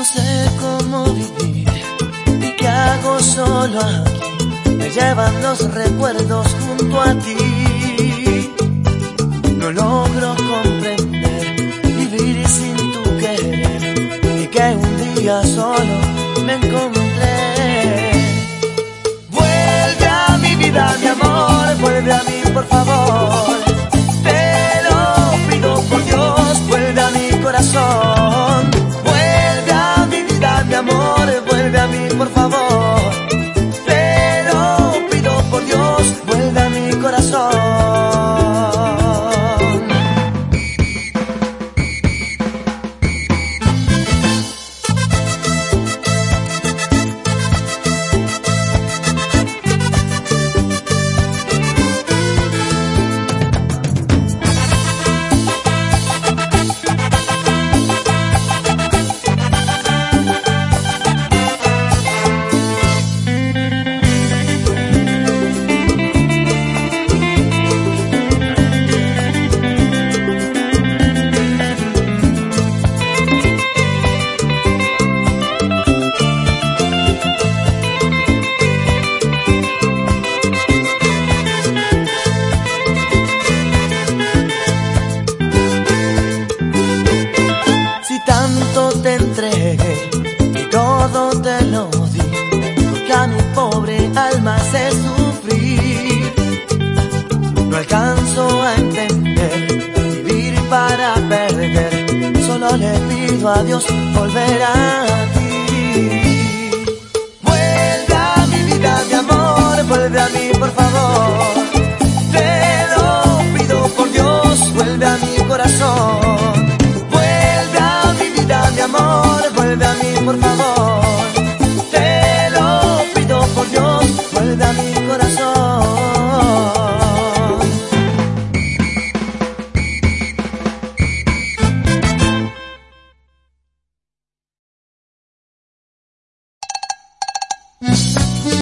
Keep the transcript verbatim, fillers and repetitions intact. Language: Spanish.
sé cómo vivir y qué hago solo aquí. Me llevan los recuerdos junto a ti. No logro comprender vivir sin tu querer y que un día solo me encontré. Vuelve a mi vida, mi amor, vuelve a mí, por favor. Te lo pido por Dios, vuelve a mi corazón. Vuelve a mi vida, mi amor, vuelve a mí, por favor. Te lo pido por Dios, vuelve a mi corazón. Te entregué y todo te lo di, porque a mi pobre alma sé sufrir. No alcanzo a entender vivir para perder, solo le pido a Dios volver a ti. Vuelve a mi vida, mi amor, vuelve a mí, por favor. Te lo pido por Dios, vuelve a mi corazón. Mi amor, vuelve a mí, por favor. Te lo pido por Dios, vuelve a mi corazón. Mm-hmm.